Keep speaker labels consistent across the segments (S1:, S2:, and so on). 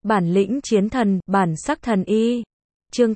S1: Bản lĩnh chiến thần, bản sắc thần y. Chương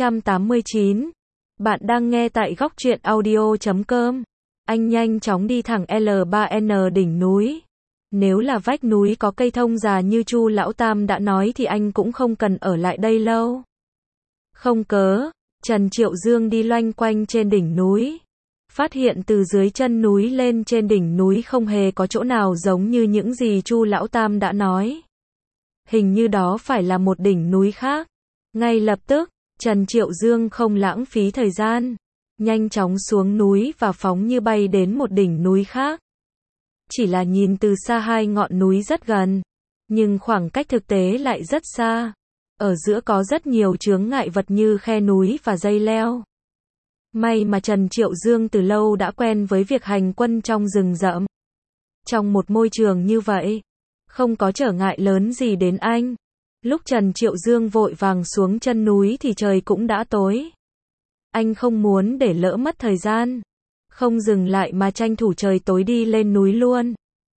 S1: 889. Bạn đang nghe tại góc truyện audio.com. Anh nhanh chóng đi thẳng L3N đỉnh núi. Nếu là vách núi có cây thông già như Chu Lão Tam đã nói thì anh cũng không cần ở lại đây lâu. Không cớ, Trần Triệu Dương đi loanh quanh trên đỉnh núi. Phát hiện từ dưới chân núi lên trên đỉnh núi không hề có chỗ nào giống như những gì Chu Lão Tam đã nói. Hình như đó phải là một đỉnh núi khác. Ngay lập tức, Trần Triệu Dương không lãng phí thời gian, nhanh chóng xuống núi và phóng như bay đến một đỉnh núi khác. Chỉ là nhìn từ xa hai ngọn núi rất gần, nhưng khoảng cách thực tế lại rất xa. Ở giữa có rất nhiều chướng ngại vật như khe núi và dây leo. May mà Trần Triệu Dương từ lâu đã quen với việc hành quân trong rừng rậm. Trong một môi trường như vậy, không có trở ngại lớn gì đến anh. Lúc Trần Triệu Dương vội vàng xuống chân núi thì trời cũng đã tối. Anh không muốn để lỡ mất thời gian, không dừng lại mà tranh thủ trời tối đi lên núi luôn.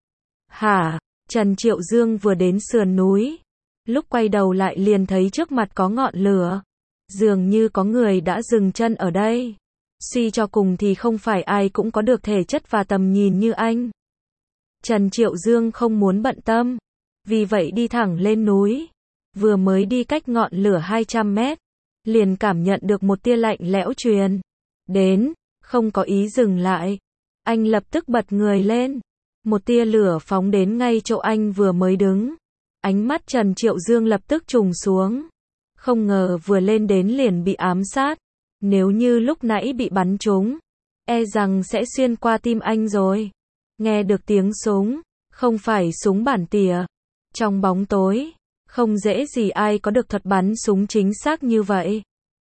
S1: Hả? Trần Triệu Dương vừa đến sườn núi, lúc quay đầu lại liền thấy trước mặt có ngọn lửa. Dường như có người đã dừng chân ở đây. Suy cho cùng thì không phải ai cũng có được thể chất và tầm nhìn như anh. Trần Triệu Dương không muốn bận tâm, vì vậy đi thẳng lên núi. Vừa mới đi cách ngọn lửa 200 mét, liền cảm nhận được một tia lạnh lẽo truyền đến, không có ý dừng lại. Anh lập tức bật người lên. Một tia lửa phóng đến ngay chỗ anh vừa mới đứng. Ánh mắt Trần Triệu Dương lập tức trùng xuống. Không ngờ vừa lên đến liền bị ám sát. Nếu như lúc nãy bị bắn trúng, e rằng sẽ xuyên qua tim anh rồi. Nghe được tiếng súng, không phải súng bản tỉa. Trong bóng tối, không dễ gì ai có được thuật bắn súng chính xác như vậy.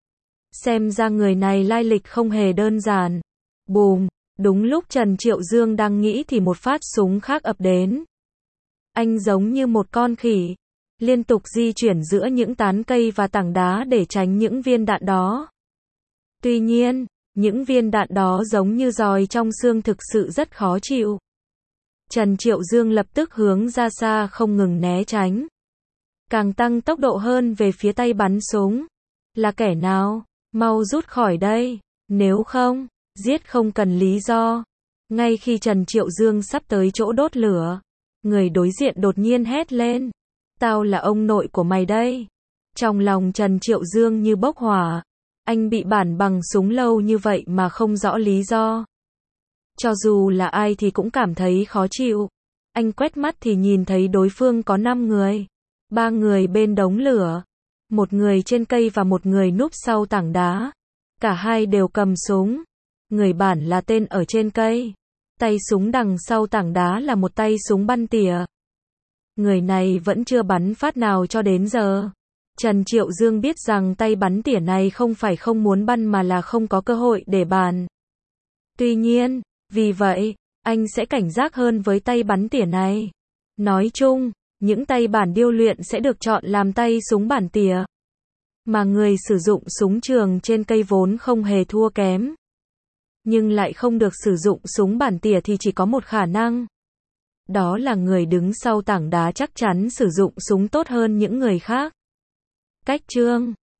S1: Xem ra người này lai lịch không hề đơn giản. Bùm, đúng lúc Trần Triệu Dương đang nghĩ thì một phát súng khác ập đến. Anh giống như một con khỉ, liên tục di chuyển giữa những tán cây và tảng đá để tránh những viên đạn đó. Tuy nhiên, những viên đạn đó giống như giòi trong xương thực sự rất khó chịu. Trần Triệu Dương lập tức hướng ra xa không ngừng né tránh. Càng tăng tốc độ hơn về phía tay bắn súng. Là kẻ nào? Mau rút khỏi đây. Nếu không, giết không cần lý do. Ngay khi Trần Triệu Dương sắp tới chỗ đốt lửa, người đối diện đột nhiên hét lên. Tao là ông nội của mày đây. Trong lòng Trần Triệu Dương như bốc hỏa. Anh bị bắn bằng súng lâu như vậy mà không rõ lý do. Cho dù là ai thì cũng cảm thấy khó chịu. Anh quét mắt thì nhìn thấy đối phương có 5 người. 3 người bên đống lửa, một người trên cây và một người núp sau tảng đá. Cả hai đều cầm súng. Người bản là tên ở trên cây. Tay súng đằng sau tảng đá là một tay súng bắn tỉa. Người này vẫn chưa bắn phát nào cho đến giờ. Trần Triệu Dương biết rằng tay bắn tỉa này không phải không muốn bắn mà là không có cơ hội để bắn. Tuy nhiên, vì vậy, anh sẽ cảnh giác hơn với tay bắn tỉa này. Nói chung, những tay bản điêu luyện sẽ được chọn làm tay súng bắn tỉa. Mà người sử dụng súng trường trên cây vốn không hề thua kém. Nhưng lại không được sử dụng súng bắn tỉa thì chỉ có một khả năng. Đó là người đứng sau tảng đá chắc chắn sử dụng súng tốt hơn những người khác. Cách chương